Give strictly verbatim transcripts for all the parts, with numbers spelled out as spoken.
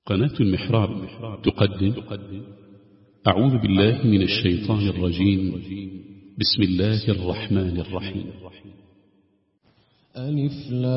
قناة المحراب تقدم أعوذ بالله من الشيطان الرجيم. بسم الله الرحمن الرحيم. ألف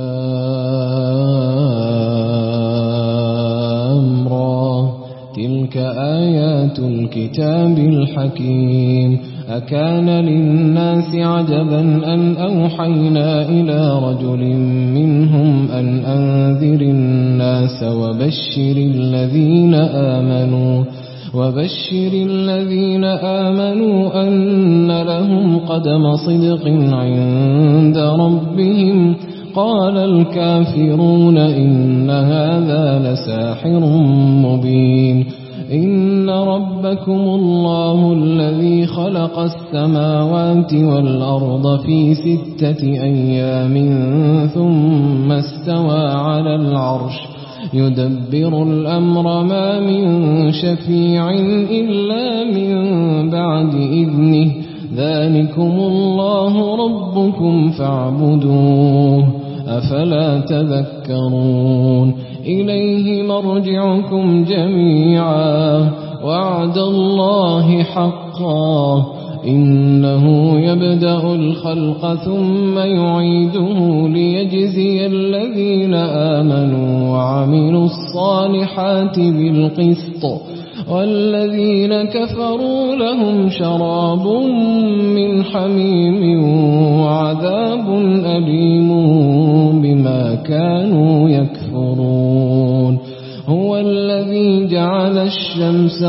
لام را تلك آيات الكتاب الحكيم. أكان للناس عجبا أن أوحينا إلى رجل منهم أن أنذر الناس وبشر الذين آمنوا وبشر الذين آمنوا أن لهم قدم صدق عند ربهم. قال الكافرون إن هذا لساحر مبين. إن ربكم الله الذي خلق السماوات والأرض في ستة أيام ثم استوى على العرش يدبر الأمر ما من شفيع إلا من بعد إذنه. ذلكم الله ربكم فاعبدوه أفلا تذكرون. إليه مرجعكم جميعا وعد الله حقا. إنه يبدأ الخلق ثم يعيده ليجزي الذين آمنوا وعملوا الصالحات بالقسط والذين كفروا لهم شراب من حميم وعذاب أليم بما كانوا يكفرون. هو الذي جعل الشمس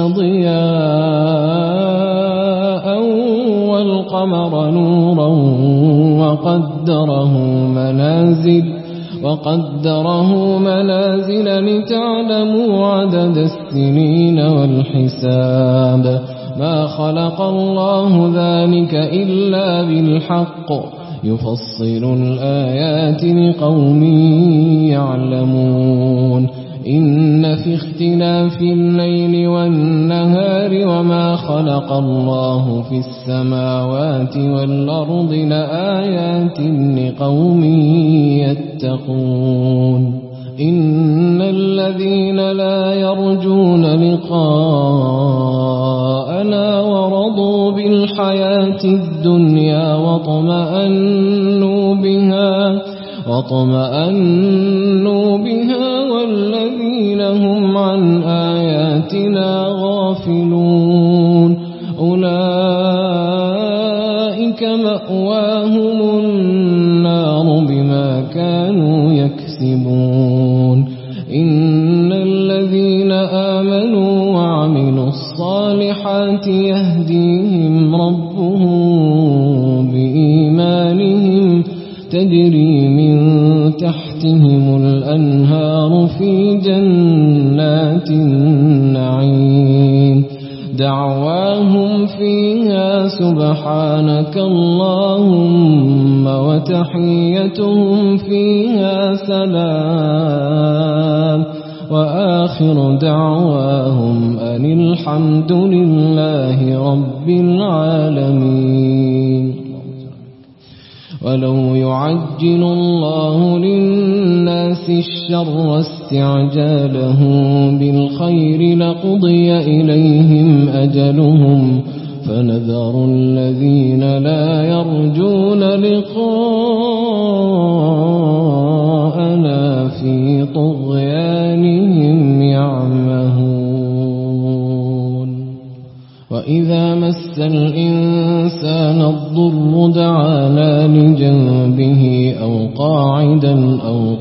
ضياء والقمر نورا وقدره منازل وقدره منازل لتعلموا عدد السنين والحساب. ما خلق الله ذلك إلا بالحق يفصل الآيات لقوم يعلمون. إن في اختلاف الليل والنهار وما خلق الله في السماوات والأرض لآيات لقوم يتقون. إن الذين لا يرجون لقاءنا ورضوا بالحياة الدنيا واطمأنوا بها واطمأنوا بها والذين هم عن آياتنا غافلون أولئك مأواهم النار بما كانوا يكسبون. إن الذين آمنوا وعملوا الصالحات يهديهم ربهم بإيمانهم تجري من تحتهم الأنهار في جنات النعيم. دعواهم فيها سبحانك اللهم وتحيتهم فيها سلام وآخر دعواهم أن الحمد لله رب العالمين. ولو يعجل الله للناس الشر استعجاله بالخير لقضي إليهم أجلهم فنذر الذين لا يرجون لقاءنا في طغيانهم يعمهون. وإذا مس الإنسان الضر دعانا لجنبه أو قاعدا أو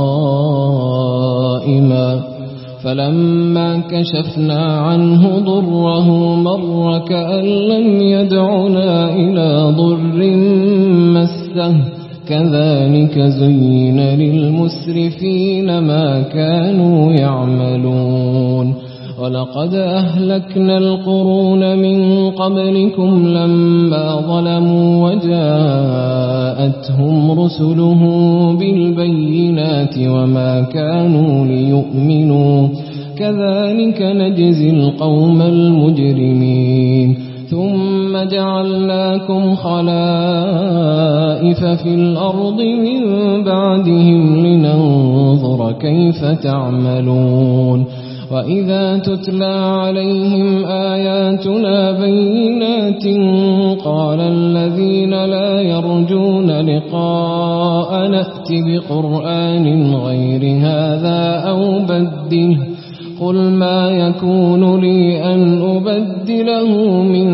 قائما فلما كشفنا عنه ضره مر كأن لم يدعنا إلى ضر مسه. كذلك زين للمسرفين ما كانوا يعملون. ولقد أهلكنا القرون من قبلكم لما ظلموا وجاءتهم رسلهم بالبينات وما كانوا ليؤمنوا. كذلك نجزي القوم المجرمين. ثم جعلناكم خلائف في الأرض من بعدهم لننظر كيف تعملون وإذا تتلى عليهم آياتنا بينات قال الذين لا يرجون لقاء نأت بقرآن غير هذا أو بدله قل ما يكون لي أن أبدله من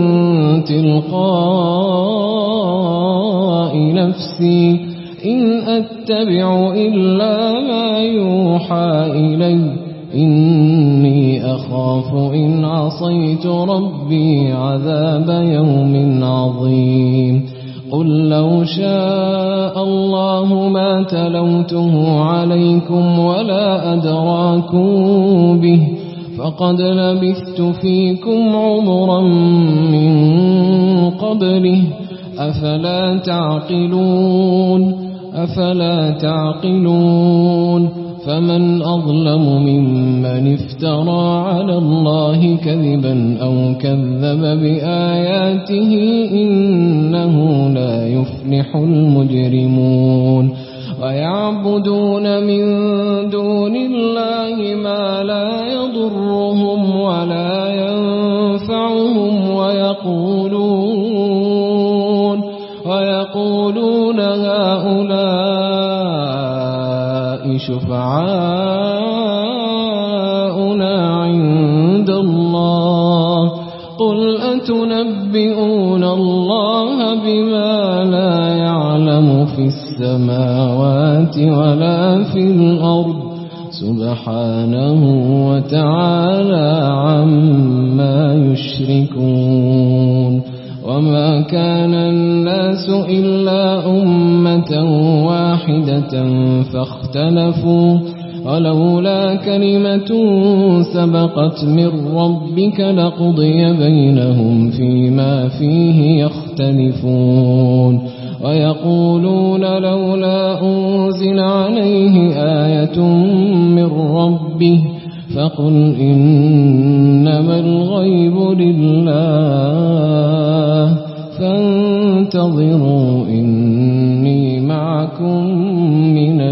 تلقاء نفسي إن أتبع إلا ما يوحى إلي إني أخاف إن عصيت ربي عذاب يوم عظيم قل لو شاء الله ما تلوته عليكم ولا أدراكم به فقد لبثت فيكم عمرا من قبله أفلا تعقلون أفلا تعقلون فمن أظلم ممن افترى على الله كذبا أو كذب بآياته إنه لا يفلح المجرمون ويعبدون من دون الله ما لا يضرهم ولا ينفعهم ويقولون ويقولون هؤلاء شفعاؤنا عند الله قل أتنبئون الله بما لا يعلم في السماوات ولا في الأرض سبحانه وتعالى عما يشركون وما كان الناس إلا أمة واحدة فاختلفوا ولولا كلمة سبقت من ربك لقضي بينهم فيما فيه يختلفون ويقولون لولا أنزل عليه آية من ربه فقل إنما الغيب لله فانتظروا إني معكم من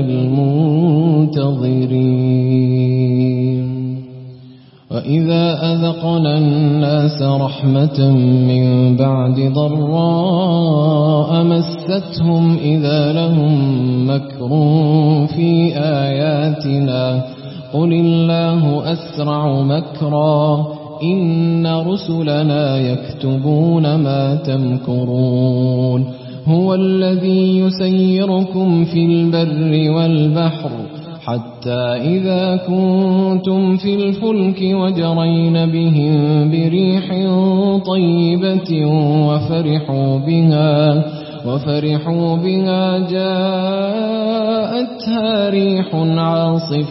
المنتظرين وإذا أذقنا الناس رحمة من بعد ضراء مستهم إذا لهم مكر في آياتنا قل الله أسرع مكرا إن رسلنا يكتبون ما تمكرون هو الذي يسيركم في البر والبحر حتى إذا كنتم في الفلك وجرين بهم بريح طيبة وفرحوا بها وفرحوا بها جاءتها ريح عاصف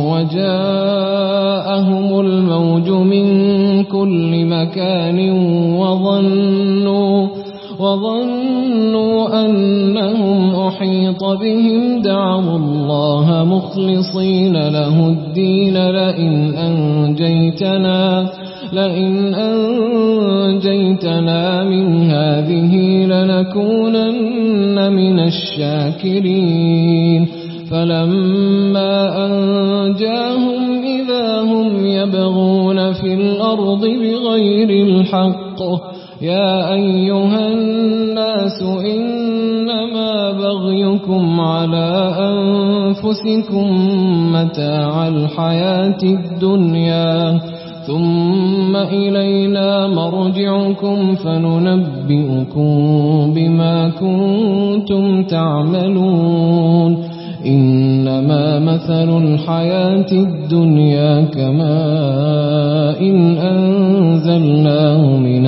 وجاءهم الموج من كل مكان وظنوا وظنوا أنهم أحيط بهم دعوا الله مخلصين له الدين لئن أنجيتنا لئن أنجيتنا من هذه لنكونن من الشاكرين فلما أنجاهم إذا هم يبغون في الأرض بغير الحق يا أيها الناس إنما بغيكم على أنفسكم متاع الحياة الدنيا ثم إلينا مرجعكم فننبئكم بما كنتم تعملون إنما مثل الحياة الدنيا كماء إن أنزلناه من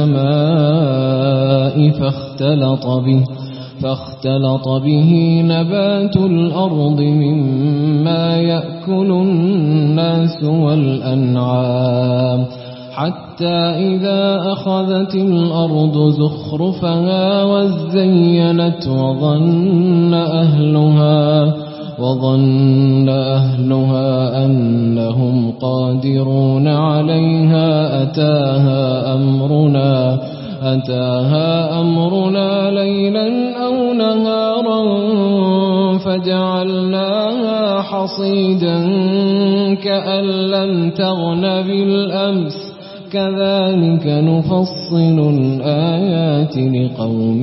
السماء فاختلط به فاختلط به نبات الأرض مما يأكل الناس والأنعام حتى إذا أخذت الأرض زخرفها وزينت وظن أهلها وظن أهلها أنهم قادرون عليها أتاها أمرنا أتاها أمرنا ليلا أو نهارا فجعلناها حصيدا كأن لم تغن بالأمس كذلك نفصل الآيات لقوم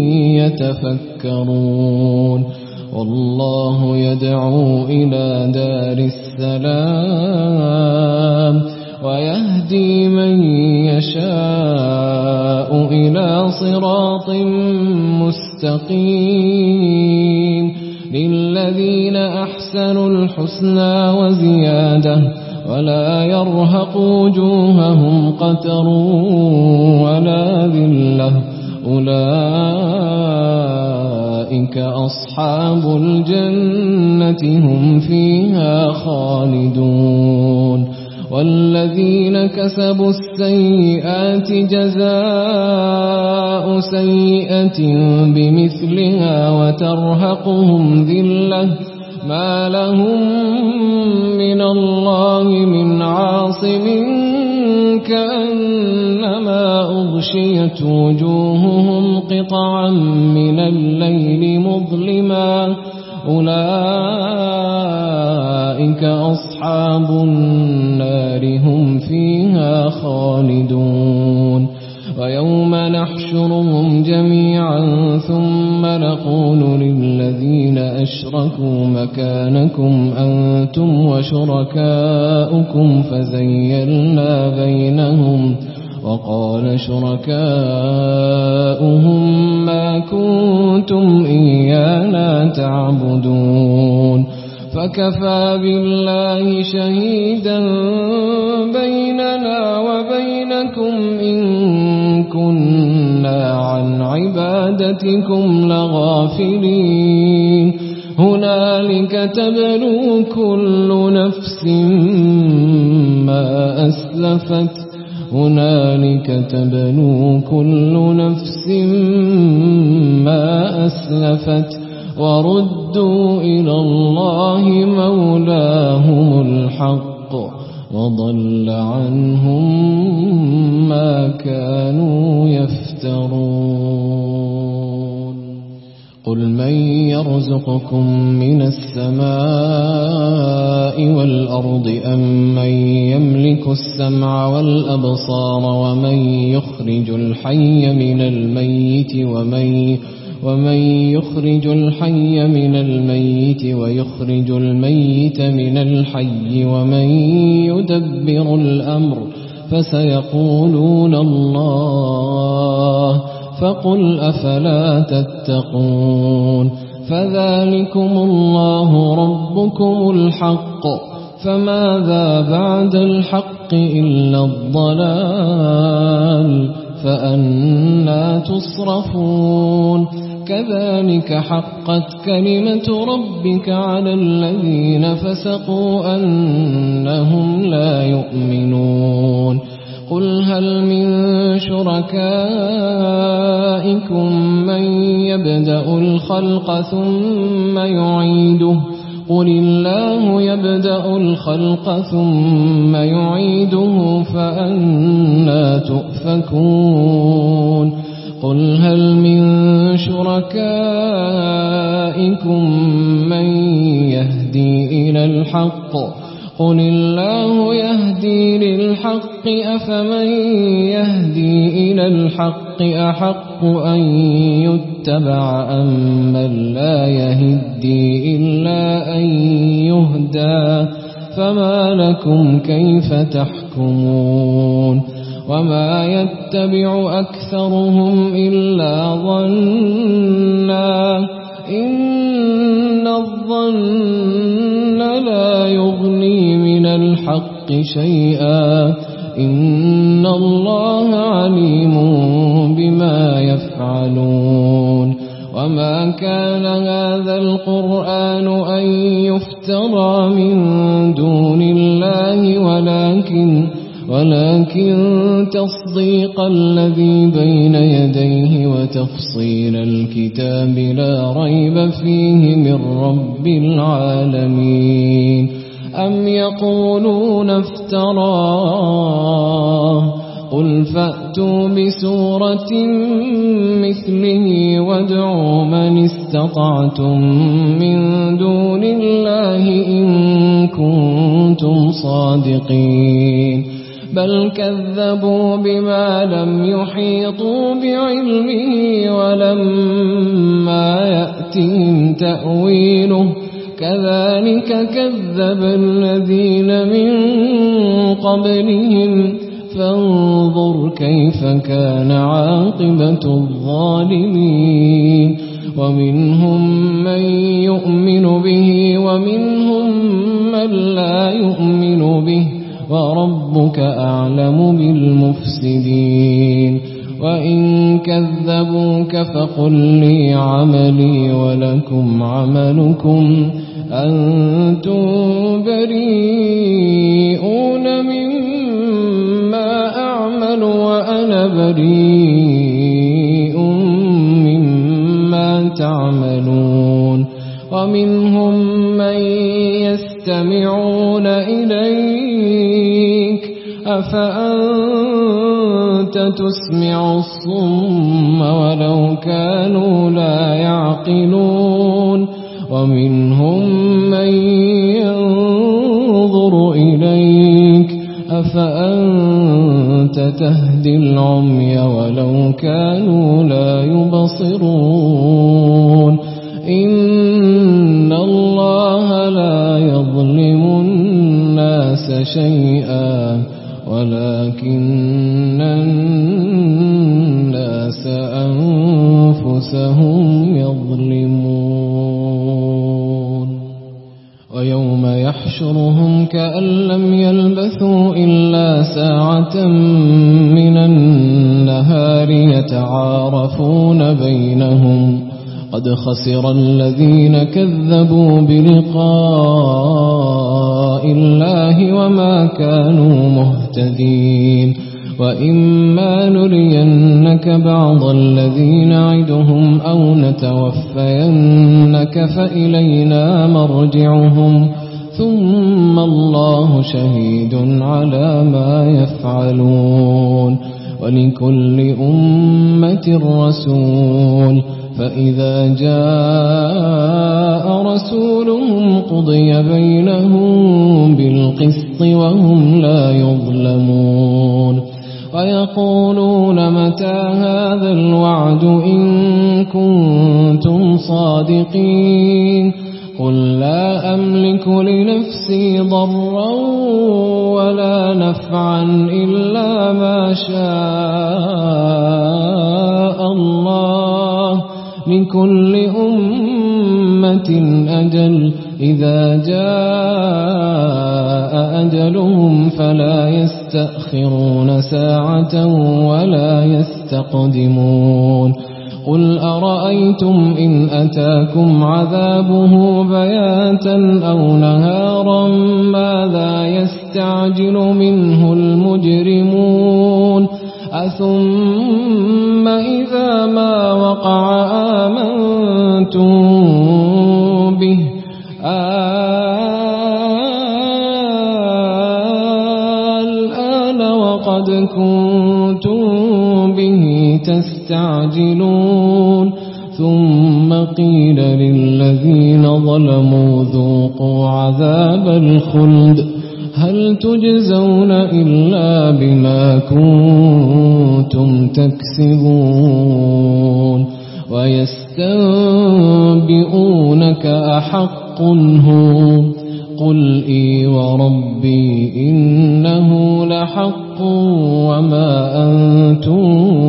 يتفكرون والله يدعو إلى دار السلام ويهدي من يشاء إلى صراط مستقيم للذين أحسنوا الحسنى وزيادة ولا يرهق وجوههم قتر ولا ذلة أولئك أصحاب الجنة هم فيها خالدون والذين كسبوا السيئات جزاء سيئة بمثلها وترهقهم ذلة ما لهم من الله من عاصم كأنما أغشيت وجوههم قطعا من الليل مظلما أولئك أصحاب النار هم فيها خالدون ويوم نحشرهم جميعا ثم نقول للذين أشركوا مكانكم أنتم وشركاؤكم فزيلنا بينهم وقال شركاؤهم ما كنتم إيانا تعبدون فكفى بالله شهيدا بيننا وبينكم إن كنا عن عبادتكم لغافلين هنالك تبلو كل نفس ما أسلفت هنالك تبلو كل نفس ما أسلفت وردوا إلى الله مولاهم الحق وضل عنهم ما كانوا يفترون قل من يرزقكم من السماء والأرض أم من يملك السمع والأبصار ومن يخرج الحي من الميت ومن ومن يخرج الحي من الميت ويخرج الميت من الحي ومن يدبر الأمر فسيقولون الله فقل أفلا تتقون فذلكم الله ربكم الحق فماذا بعد الحق إلا الضلال فأنى تصرفون كذلك حقت كلمة ربك على الذين فسقوا أنهم لا يؤمنون قل هل من شركائكم من يبدأ الخلق ثم يعيده قل الله يبدأ الخلق ثم يعيده فأنى تؤفكون قل هل من شركائكم من يهدي إلى الحق قل الله يهدي للحق أفمن يهدي إلى الحق أحق أن يتبع أم من لا يهدي إلا أن يهدى فما لكم كيف تحكمون وما يتبع أكثرهم إلا ظنا إن الظن لا يغني من الحق شيئا إن الله عليم بما يفعلون وما كان هذا القرآن أن يفترى من دون الله ولكن ولكن تصديق الذي بين يديه وتفصيل الكتاب لا ريب فيه من رب العالمين أم يقولون افتراه قل فأتوا فأتوا بسورة مثله وادعوا من استطعتم من دون الله إن كنتم صادقين بل كذبوا بما لم يحيطوا بعلمه ولما يأتهم تأويله كذلك كذب الذين من قبلهم فانظر كيف كان عاقبة الظالمين ومنهم من يؤمن به ومنهم من لا يؤمن به وربك أعلم بالمفسدين وإن كذبوك فقل لي عملي ولكم عملكم أنتم بريئون مما أعمل وأنا بريء مما تعملون ومنهم من يستمعون إليك أفأنت تسمع الصم ولو كانوا لا يعقلون ومنهم من ينظر إليك أفأنت تهدي العمي ولو كانوا لا يبصرون إن الله لا يظلم الناس شيئا ولكن الناس أنفسهم يظلمون ويوم يحشرهم كأن لم يلبثوا إلا ساعة من النهار يتعارفون بينهم قد خسر الذين كذبوا بلقاء الله وما كانوا مهتدين وإما نرينك بعض الذي نعدهم أو نتوفينك فإلينا مرجعهم ثم الله شهيد على ما يفعلون ولكل أمة رسول فإذا جاء رسولهم قضي بينهم بالقسط وهم لا يظلمون ويقولون متى هذا الوعد إن كنتم صادقين قل لا أملك لنفسي ضرا ولا نفعا إلا ما شاء الله لكل أمة أجل إذا جاء أجلهم فلا يستأخرون ساعة ولا يستقدمون قل أرأيتم إن أتاكم عذابه بياتا أو نهارا ماذا يستعجل منه المجرمون أثم إذا ما وقع آمنتم به الآن وقد كنتم به تستعجلون ثم قيل للذين ظلموا ذوقوا عذاب الخلد هل تجزون إلا بما كنتم تكسبون ويستنبئونك أحق هو قل إي وربي إنه لحق وما أنتم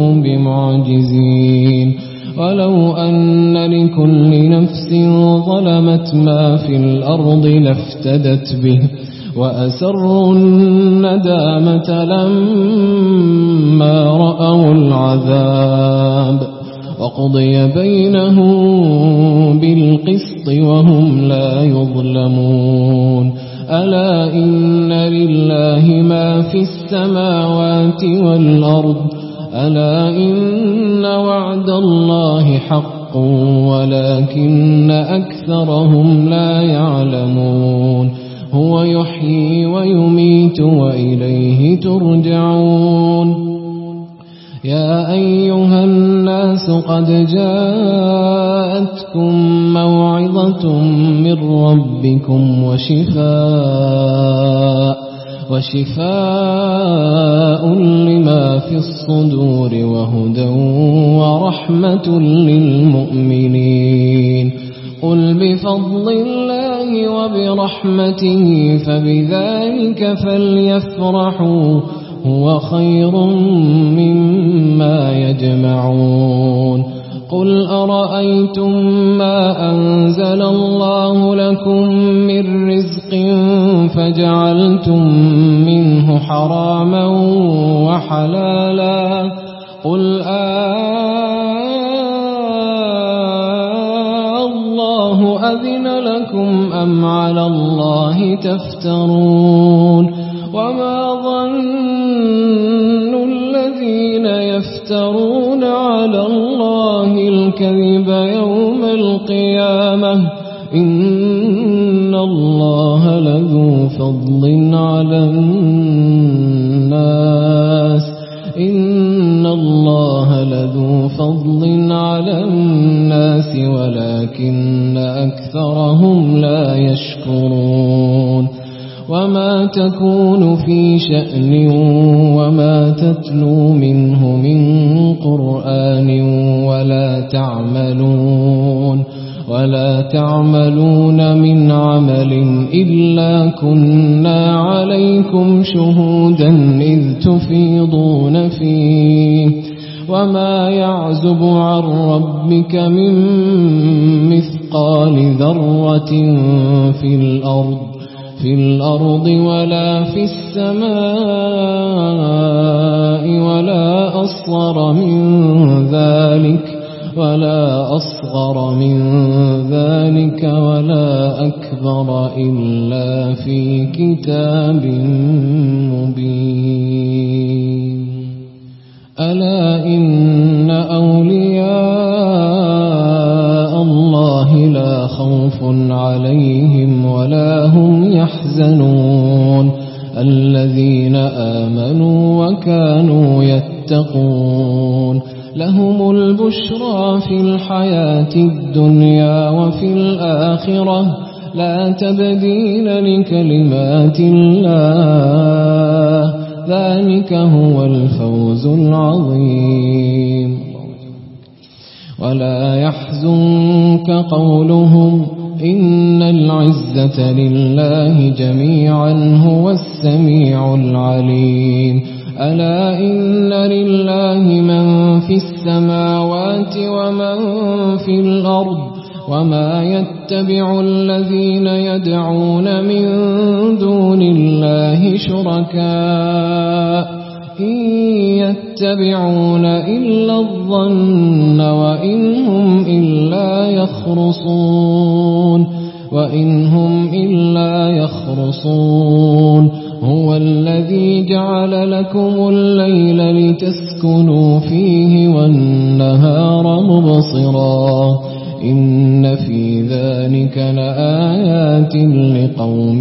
بمعجزين ولو أن لكل نفس ظلمت ما في الأرض لافتدت به وأسروا الندامة لما رأوا العذاب وقضي بينهم بالقسط وهم لا يظلمون ألا إن لله ما في السماوات والأرض ألا إن وعد الله حق ولكن أكثرهم لا يعلمون هو يحيي ويميت وإليه ترجعون يا أيها الناس قد جاءتكم موعظة من ربكم وشفاء وشفاء لما في الصدور وهدى ورحمة للمؤمنين قل بفضل الله وبرحمته فبذلك فليفرحوا هو خير مما يجمعون قل أرأيتم ما أنزل الله لكم من رزق فجعلتم منه حراما وحلالا قل الله أذن لكم أم على الله تفترون وما ظن الذين يفترون على الله الكذب يوم القيامة إن الله لذو فضل على الناس إن الله لذو فضل على الناس ولكن أكثرهم لا يشكرون وما تكون في شأن وما تتلو منه من قرآن ولا تعملون ولا تعملون من عمل إلا كنا عليكم شهودا إذ تفيضون فيه وما يعزب عن ربك من مثقال ذرة في الأرض في الأرض ولا في السماء ولا أصغر من ذلك ولا أصغر من ذلك ولا أكبر إلا في كتاب مبين ألا إن أولياء الله لا خوف عليهم ولا هم يحزنون الذين آمنوا وكانوا يتقون لهم البشرى في الحياة الدنيا وفي الآخرة لا تبديل لكلمات الله ذلك هو الفوز العظيم ولا يحزنك قولهم إن العزة لله جميعا هو السميع العليم ألا إن لله من في السماوات ومن في الأرض وما يتبع الذين يدعون من دون الله شركاء إن يتبعون إلا الظن وإن هم إلا يخرصون وإن هم إلا يخرصون هو الذي جعل لكم الليل لتسكنوا فيه والنهار مبصرا إن في ذلك لآيات لقوم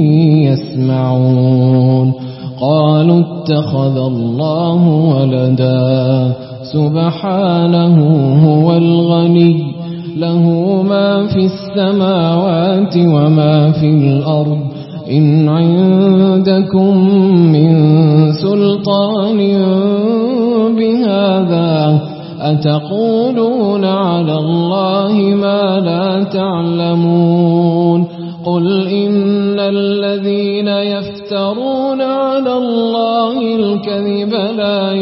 يسمعون قالوا اتخذ الله ولدا سبحانه هو الغني له ما في السماوات وما في الأرض إن عندكم من سلطان بهذا أتقولون على الله ما لا تعلمون قل إن الذين يفترون على الله الكذب لا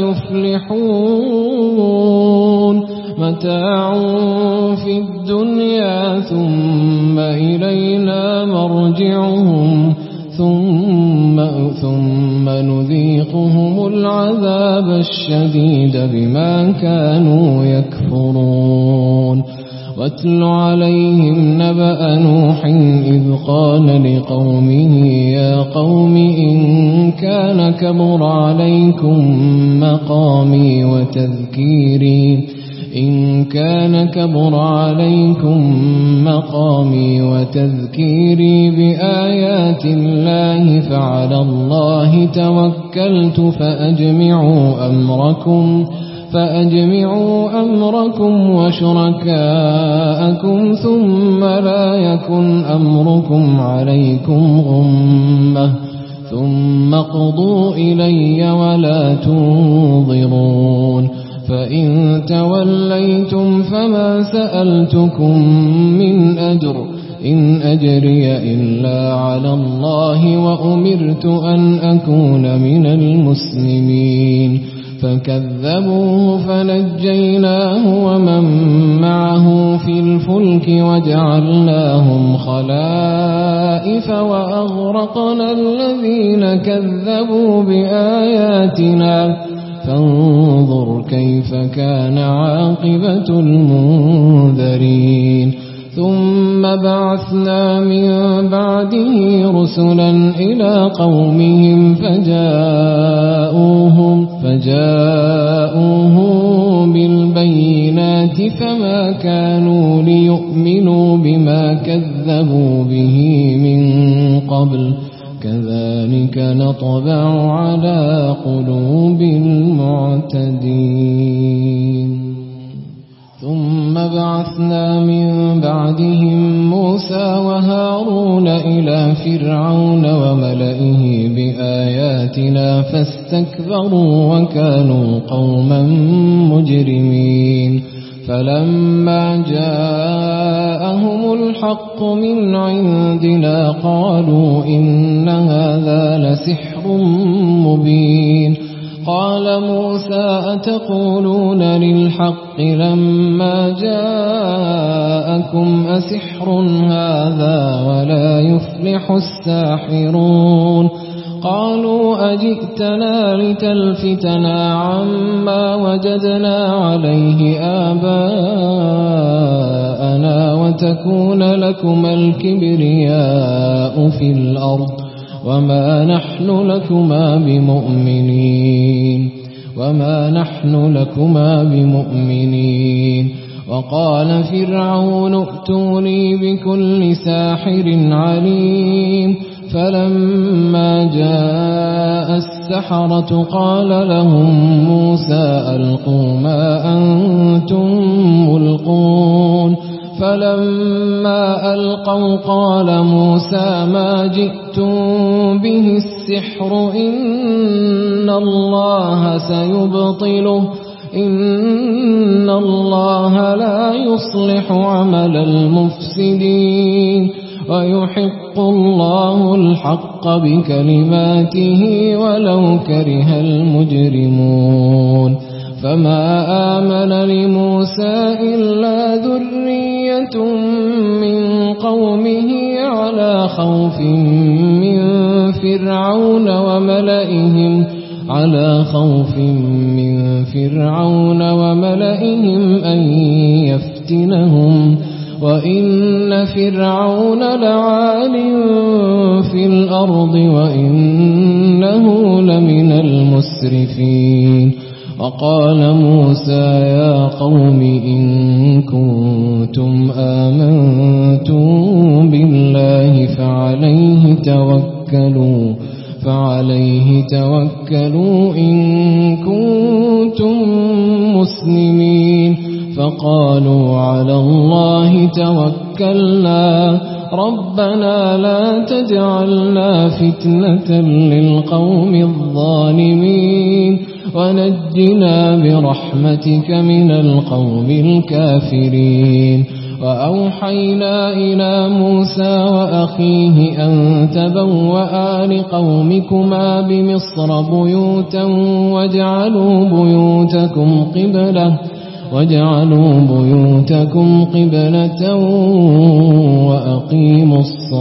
يفلحون متاع في الدنيا ثم إلينا مرجعهم ثم, ثم نذيقهم العذاب الشديد بما كانوا يكفرون واتل عليهم نبأ نوح إذ قال لقومه يا قوم إن كان كبر عليكم مقامي وتذكيري إن كان كبر عليكم مقامي وتذكيري بآيات الله فعلى الله توكلت فأجمعوا أمركم فأجمعوا أمركم وشركاءكم ثم لا يكن أمركم عليكم غمة ثم اقضوا إلي ولا تنظرون فإن توليتم فما سألتكم من أجر إن أجري إلا على الله وأمرت أن أكون من المسلمين فكذبوه فنجيناه ومن معه في الفلك وجعلناهم خلائف وأغرقنا الذين كذبوا بآياتنا فانظر كيف كان عاقبة المنذرين ثم بعثنا من بعده رسلا إلى قومهم فجاءوهم فجاءوهم بالبينات فما كانوا ليؤمنوا بما كذبوا به من قبل كذلك نطبع على قلوب المعتدين ثم بعثنا من بعدهم موسى وهارون إلى فرعون وملئه بآياتنا فاستكبروا وكانوا قوما مجرمين فلما جاءهم الحق من عندنا قالوا إن هذا لسحر مبين قال موسى أتقولون للحق لما جاءكم أسحر هذا ولا يفلح الساحرون قالوا أجئتنا لتلفتنا عما وجدنا عليه آباءنا وتكون لكما الكبرياء في الأرض وما نحن لكما بمؤمنين وما نحن لكما بمؤمنين وقال فرعون ائتوني بكل ساحر عليم فلما جاء السحرة قال لهم موسى ألقوا ما أنتم ملقون فلما ألقوا قال موسى ما جئتم به السحر إن الله سيبطله إن الله لا يصلح عمل المفسدين ويحق الله الحق بكلماته ولو كره المجرمون فما آمن لموسى إلا ذرية من قومه على خوف من فرعون وملئهم على خوف من فرعون وملئهم أن يفتنهم وإن فرعون لعال في الأرض وإنه لمن المسرفين وقال موسى يا قوم إن كنتم آمنتم بالله فعليه توكلوا فعليه توكلوا إن كنتم مسلمين فقالوا على الله توكلنا ربنا لا تجعلنا فتنة للقوم الظالمين ونجنا برحمتك من القوم الكافرين وأوحينا إلى موسى وأخيه أن تبوأ لقومكما بمصر بيوتا واجعلوا بيوتكم قبلة واجعلوا بيوتكم قبلة وأقيموا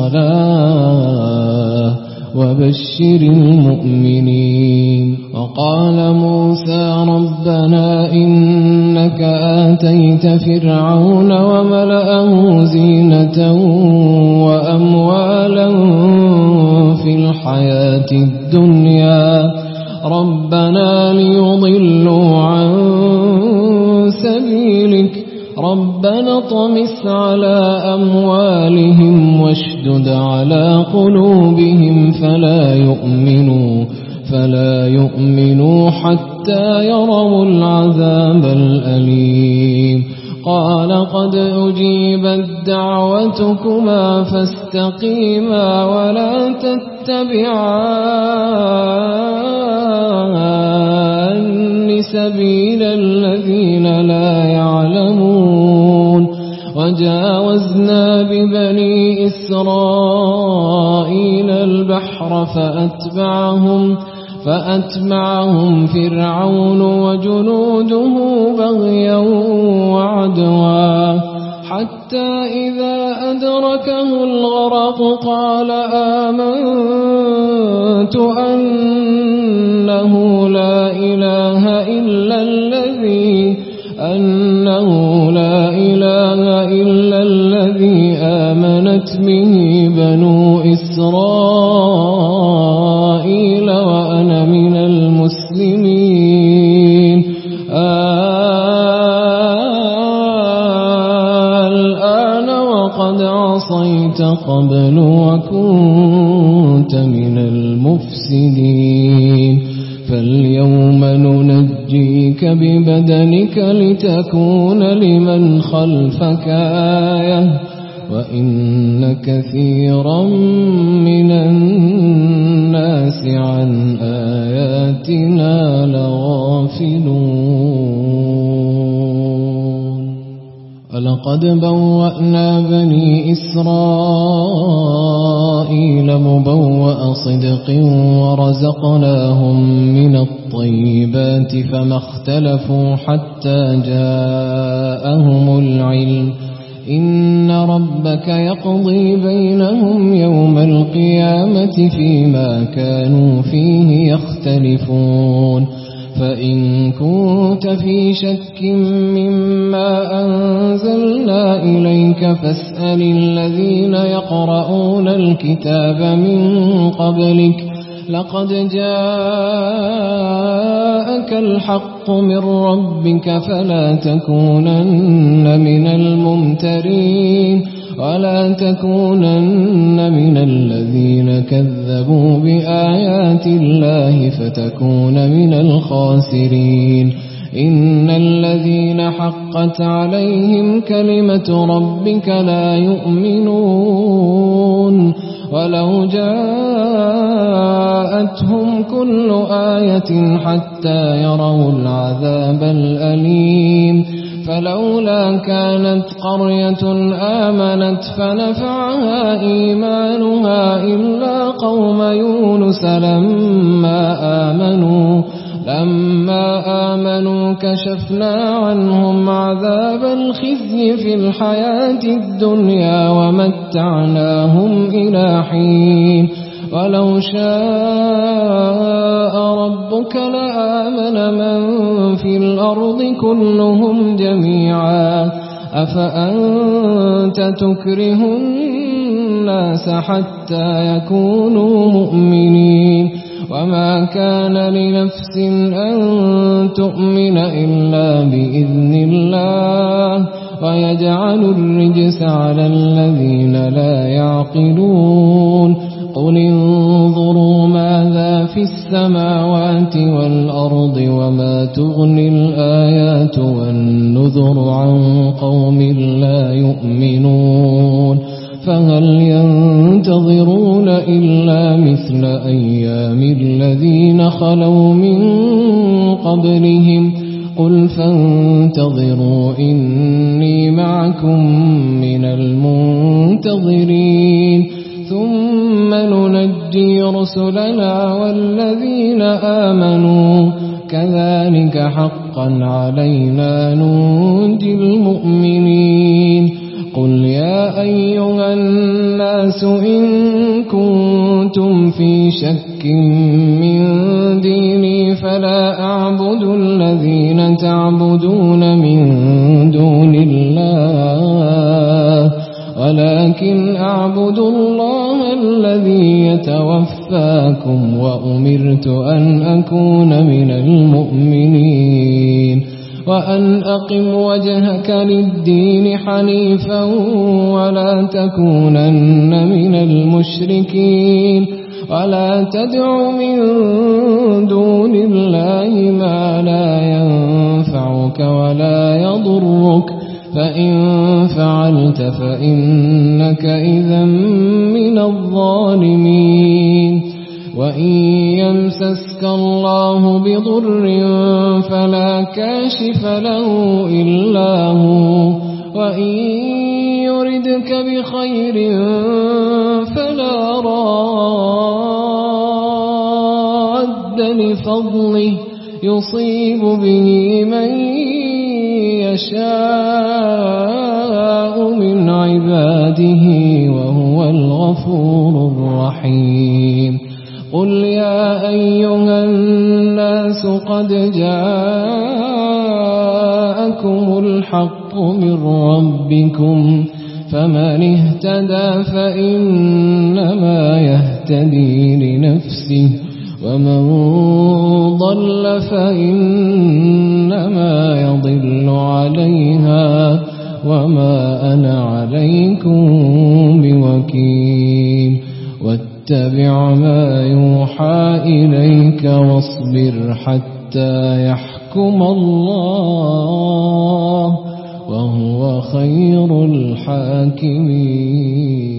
الصلاة وبشر المؤمنين وقال موسى ربنا إنك آتيت فرعون وملأه زينة وأموالا في الحياة الدنيا ربنا ليضلوا عن سبيلك ربنا طمس على أموالهم واشدد على قلوبهم فلا يؤمنوا فلا يؤمنوا حتى يروا العذاب الأليم قال قد أجيبت دعوتكما فاستقيما ولا تتبعان سبيل الذين لا يعلمون وجاوزنا ببني إسرائيل البحر فأتبعهم فأتبعهم فرعون وجنوده بغيا وعدوا حتى إذا أدركه الغرق قال آمنت أنه لا إله إلا الذي أنه لا إله إلا الذي آمنت به بنو إسرائيل وأنا من المسلمين الآن وقد عصيت قبل وكنت من المفسدين فاليوم ننجيك ببدنك لتكون لمن خلفك آية وإن كثيرا من الناس عن آياتنا لغافلون ولقد بوأنا بني إسرائيل مبوأ صدق ورزقناهم من الطيبات فما اختلفوا حتى جاءهم العلم إن ربك يقضي بينهم يوم القيامة فيما كانوا فيه يختلفون فإن كنت في شك مما أنزلنا إليك فاسأل الذين يقرؤون الكتاب من قبلك لقد جاءك الحق من ربك فلا تكونن من الممترين ولا تكونن من الذين كذبوا بآيات الله فتكون من الخاسرين إن الذين حقت عليهم كلمة ربك لا يؤمنون ولو جاءتهم كل آية حتى يروا العذاب الأليم فلولا كانت قرية آمنت فنفعها إيمانها إلا قوم يونس لما آمنوا لما آمنوا كشفنا عنهم عذاب الخزي في الحياة الدنيا ومتعناهم إلى حين ولو شاء ربك لآمن من في الأرض كلهم جميعا أفأنت تكره الناس حتى يكونوا مؤمنين وما كان لنفس أن تؤمن إلا بإذن الله ويجعل الرجس على الذين لا يعقلون قل انظروا ماذا في السماوات والأرض وما تغني الآيات والنذر عن قوم لا يؤمنون فهل ينتظرون إلا مثل أيام الذين خلوا من قبلهم قل فانتظروا إني معكم من المنتظرين ثم ننجي رسلنا والذين آمنوا كذلك حقا علينا ننجي المؤمنين قل يا أيها الناس إن كنتم في شك من ديني فلا أعبد الذين تعبدون من دون الله ولكن أعبد الله الذي يتوفاكم وأمرت أن أكون من المؤمنين وأن أقم وجهك للدين حنيفا ولا تكونن من المشركين ولا تدع من دون الله ما لا ينفعك ولا يضرك فإن فعلت فإنك إذا من الظالمين وإن يمسسك الله بضر فلا كاشف له إلا هو وإن يردك بخير فلا راد لفضله يصيب به من يشاء من عباده وهو الغفور الرحيم قل يا أيها الناس قد جاءكم الحق من ربكم فمن اهتدى فإنما يهتدي لنفسه ومن ضل فإنما يضل عليها وما أنا عليكم بوكيل واتبع ما يوحى إليك واصبر حتى يحكم الله وهو خير الحاكمين.